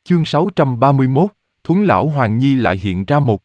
Chương 631, Thuấn Lão Hoàng Nhi lại hiện ra một.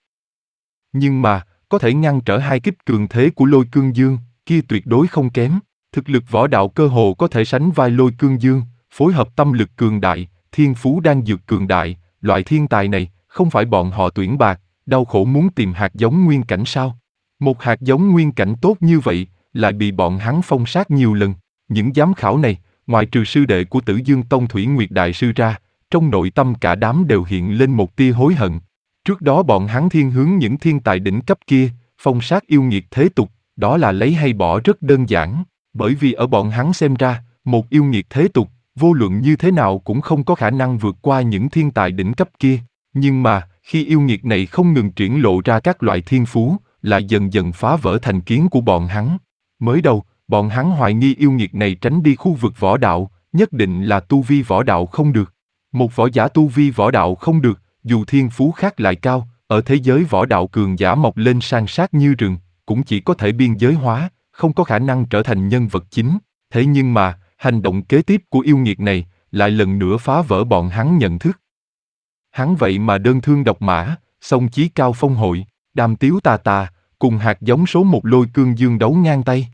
Nhưng mà, có thể ngăn trở hai kích cường thế của Lôi Cương Dương, kia tuyệt đối không kém. Thực lực võ đạo cơ hồ có thể sánh vai Lôi Cương Dương, phối hợp tâm lực cường đại, thiên phú đan dược cường đại, loại thiên tài này, không phải bọn họ tuyển bạc, đau khổ muốn tìm hạt giống nguyên cảnh sao? Một hạt giống nguyên cảnh tốt như vậy, lại bị bọn hắn phong sát nhiều lần. Những giám khảo này, ngoại trừ sư đệ của Tử Dương Tông Thủy Nguyệt Đại Sư ra, trong nội tâm cả đám đều hiện lên một tia hối hận. Trước đó bọn hắn thiên hướng những thiên tài đỉnh cấp kia, phong sát yêu nghiệt thế tục, đó là lấy hay bỏ rất đơn giản, bởi vì ở bọn hắn xem ra, một yêu nghiệt thế tục, vô luận như thế nào cũng không có khả năng vượt qua những thiên tài đỉnh cấp kia. Nhưng mà, khi yêu nghiệt này không ngừng triển lộ ra các loại thiên phú, lại dần dần phá vỡ thành kiến của bọn hắn. Mới đầu, bọn hắn hoài nghi yêu nghiệt này tránh đi khu vực võ đạo, nhất định là tu vi võ đạo không được. Một võ giả tu vi võ đạo không được, dù thiên phú khác lại cao, ở thế giới võ đạo cường giả mọc lên san sát như rừng, cũng chỉ có thể biên giới hóa, không có khả năng trở thành nhân vật chính. Thế nhưng mà, hành động kế tiếp của yêu nghiệt này, lại lần nữa phá vỡ bọn hắn nhận thức. Hắn vậy mà đơn thương độc mã, xông chí cao phong hội, đàm tiếu tà tà, cùng hạt giống số một Lôi Cương Dương đấu ngang tay.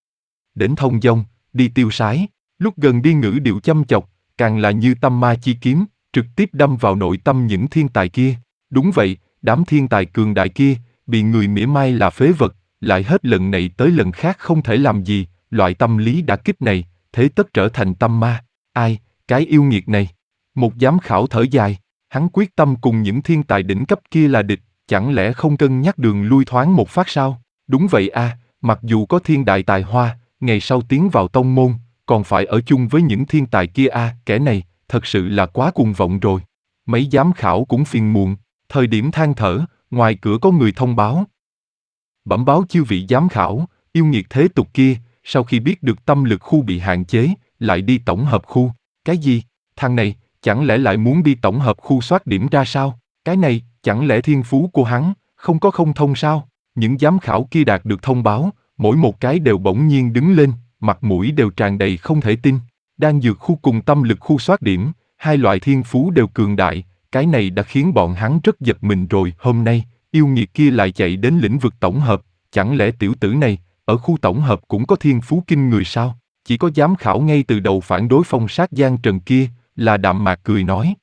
Đến thông dong, đi tiêu sái, lúc gần đi ngữ điệu châm chọc, càng là như tâm ma chi kiếm, trực tiếp đâm vào nội tâm những thiên tài kia. Đúng vậy, đám thiên tài cường đại kia, bị người mỉa mai là phế vật, lại hết lần này tới lần khác không thể làm gì, loại tâm lý đả kích này, thế tất trở thành tâm ma. Ai, cái yêu nghiệt này. Một giám khảo thở dài, hắn quyết tâm cùng những thiên tài đỉnh cấp kia là địch, chẳng lẽ không cân nhắc đường lui thoáng một phát sao? Đúng vậy a, mặc dù có thiên đại tài hoa, ngày sau tiến vào tông môn, còn phải ở chung với những thiên tài kia a, kẻ này, thật sự là quá cuồng vọng rồi. Mấy giám khảo cũng phiền muộn, thời điểm than thở, ngoài cửa có người thông báo. Bẩm báo chư vị giám khảo, yêu nghiệt thế tục kia, sau khi biết được tâm lực khu bị hạn chế, lại đi tổng hợp khu. Cái gì? Thằng này, chẳng lẽ lại muốn đi tổng hợp khu soát điểm ra sao? Cái này, chẳng lẽ thiên phú của hắn, không có không thông sao? Những giám khảo kia đạt được thông báo, mỗi một cái đều bỗng nhiên đứng lên, mặt mũi đều tràn đầy không thể tin. Đan dược khu cùng tâm lực khu soát điểm, hai loại thiên phú đều cường đại, cái này đã khiến bọn hắn rất giật mình rồi. Hôm nay, yêu nghiệt kia lại chạy đến lĩnh vực tổng hợp, chẳng lẽ tiểu tử này, ở khu tổng hợp cũng có thiên phú kinh người sao? Chỉ có giám khảo ngay từ đầu phản đối phong sát Giang Trần kia, là đạm mạc cười nói.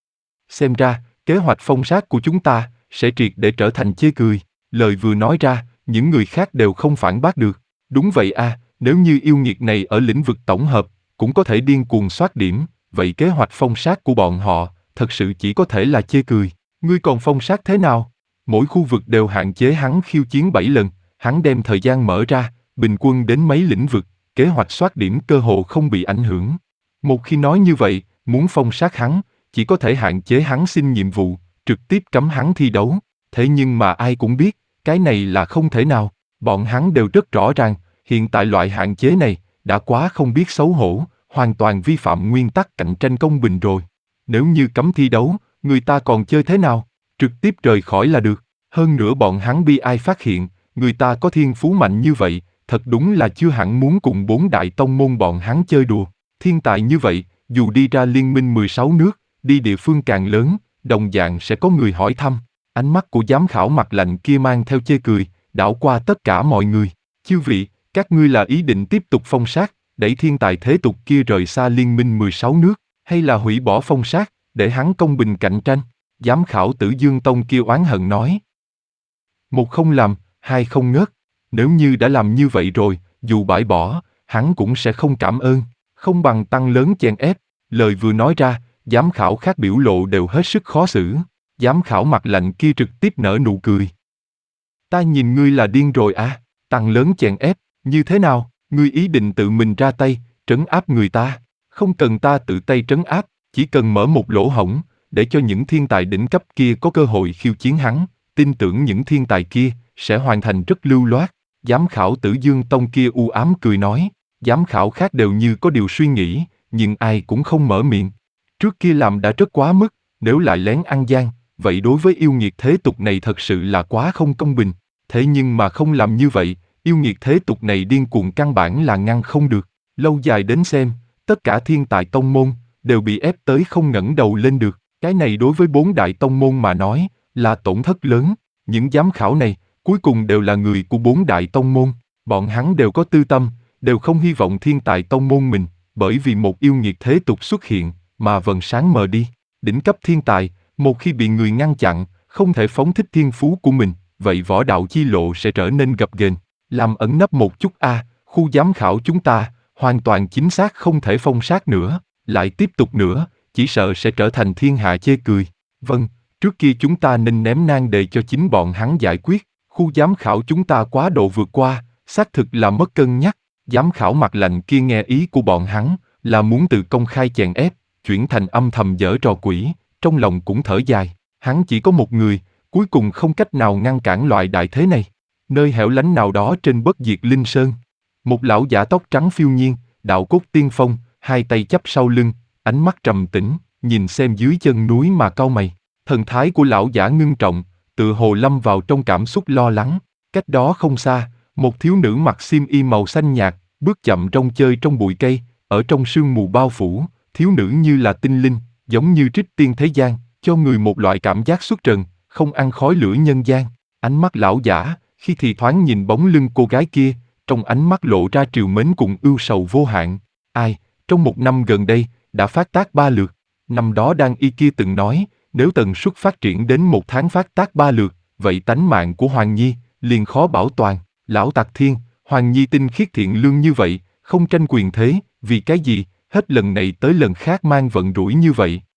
Xem ra, kế hoạch phong sát của chúng ta, sẽ triệt để trở thành chê cười. Lời vừa nói ra, những người khác đều không phản bác được. Đúng vậy a, nếu như yêu nghiệt này ở lĩnh vực tổng hợp, cũng có thể điên cuồng soát điểm, vậy kế hoạch phong sát của bọn họ, thật sự chỉ có thể là chê cười. Ngươi còn phong sát thế nào? Mỗi khu vực đều hạn chế hắn khiêu chiến 7 lần, hắn đem thời gian mở ra, bình quân đến mấy lĩnh vực, kế hoạch soát điểm cơ hồ không bị ảnh hưởng. Một khi nói như vậy, muốn phong sát hắn, chỉ có thể hạn chế hắn xin nhiệm vụ, trực tiếp cấm hắn thi đấu. Thế nhưng mà ai cũng biết, cái này là không thể nào. Bọn hắn đều rất rõ ràng, hiện tại loại hạn chế này, đã quá không biết xấu hổ, hoàn toàn vi phạm nguyên tắc cạnh tranh công bình rồi. Nếu như cấm thi đấu, người ta còn chơi thế nào? Trực tiếp rời khỏi là được. Hơn nữa bọn hắn bi ai phát hiện, người ta có thiên phú mạnh như vậy, thật đúng là chưa hẳn muốn cùng 4 đại tông môn bọn hắn chơi đùa. Thiên tài như vậy, dù đi ra liên minh 16 nước, đi địa phương càng lớn, đồng dạng sẽ có người hỏi thăm. Ánh mắt của giám khảo mặt lạnh kia mang theo chê cười, đảo qua tất cả mọi người. Chư vị, các ngươi là ý định tiếp tục phong sát, đẩy thiên tài thế tục kia rời xa liên minh 16 nước, hay là hủy bỏ phong sát, để hắn công bình cạnh tranh? Giám khảo Tử Dương Tông kia oán hận nói. Một không làm, hai không ngớt. Nếu như đã làm như vậy rồi, dù bãi bỏ, hắn cũng sẽ không cảm ơn. Không bằng tăng lớn chèn ép. Lời vừa nói ra, giám khảo khác biểu lộ đều hết sức khó xử. Giám khảo mặt lạnh kia trực tiếp nở nụ cười. Ta nhìn ngươi là điên rồi à, tăng lớn chèn ép, như thế nào? Ngươi ý định tự mình ra tay, trấn áp người ta. Không cần ta tự tay trấn áp, chỉ cần mở một lỗ hổng, để cho những thiên tài đỉnh cấp kia có cơ hội khiêu chiến hắn. Tin tưởng những thiên tài kia sẽ hoàn thành rất lưu loát. Giám khảo Tử Dương Tông kia u ám cười nói. Giám khảo khác đều như có điều suy nghĩ, nhưng ai cũng không mở miệng. Trước kia làm đã rất quá mức, nếu lại lén ăn gian, vậy đối với yêu nghiệt thế tục này thật sự là quá không công bình. Thế nhưng mà không làm như vậy, yêu nghiệt thế tục này điên cuồng căn bản là ngăn không được. Lâu dài đến xem, tất cả thiên tài tông môn đều bị ép tới không ngẩng đầu lên được. Cái này đối với 4 đại tông môn mà nói, là tổn thất lớn. Những giám khảo này, cuối cùng đều là người của 4 đại tông môn. Bọn hắn đều có tư tâm, đều không hy vọng thiên tài tông môn mình, bởi vì một yêu nghiệt thế tục xuất hiện, mà vầng sáng mờ đi. Đỉnh cấp thiên tài, một khi bị người ngăn chặn, không thể phóng thích thiên phú của mình, vậy võ đạo chi lộ sẽ trở nên gập ghềnh. Làm ẩn nấp một chút khu giám khảo chúng ta, hoàn toàn chính xác không thể phong sát nữa, lại tiếp tục nữa, chỉ sợ sẽ trở thành thiên hạ chê cười. Vâng, trước kia chúng ta nên ném nan đề cho chính bọn hắn giải quyết, khu giám khảo chúng ta quá độ vượt qua, xác thực là mất cân nhắc. Giám khảo mặt lạnh kia nghe ý của bọn hắn, là muốn từ công khai chèn ép, chuyển thành âm thầm giở trò quỷ, trong lòng cũng thở dài. Hắn chỉ có một người, cuối cùng không cách nào ngăn cản loại đại thế này. Nơi hẻo lánh nào đó trên bất diệt linh sơn, một lão giả tóc trắng phiêu nhiên, đạo cốt tiên phong, hai tay chắp sau lưng, ánh mắt trầm tĩnh, nhìn xem dưới chân núi mà cau mày. Thần thái của lão giả ngưng trọng, tựa hồ lâm vào trong cảm xúc lo lắng. Cách đó không xa, một thiếu nữ mặc xiêm y màu xanh nhạt, bước chậm rong chơi trong bụi cây, ở trong sương mù bao phủ, thiếu nữ như là tinh linh, giống như trích tiên thế gian, cho người một loại cảm giác xuất trần, không ăn khói lửa nhân gian. Ánh mắt lão giả, khi thì thoáng nhìn bóng lưng cô gái kia, trong ánh mắt lộ ra trìu mến cùng ưu sầu vô hạn. Ai, trong 1 năm gần đây, đã phát tác 3 lượt. Năm đó Đan Y kia từng nói, nếu tần suất phát triển đến 1 tháng phát tác 3 lượt, vậy tánh mạng của Hoàng Nhi liền khó bảo toàn. Lão Tặc Thiên, Hoàng Nhi tinh khiết thiện lương như vậy, không tranh quyền thế, vì cái gì, hết lần này tới lần khác mang vận rủi như vậy.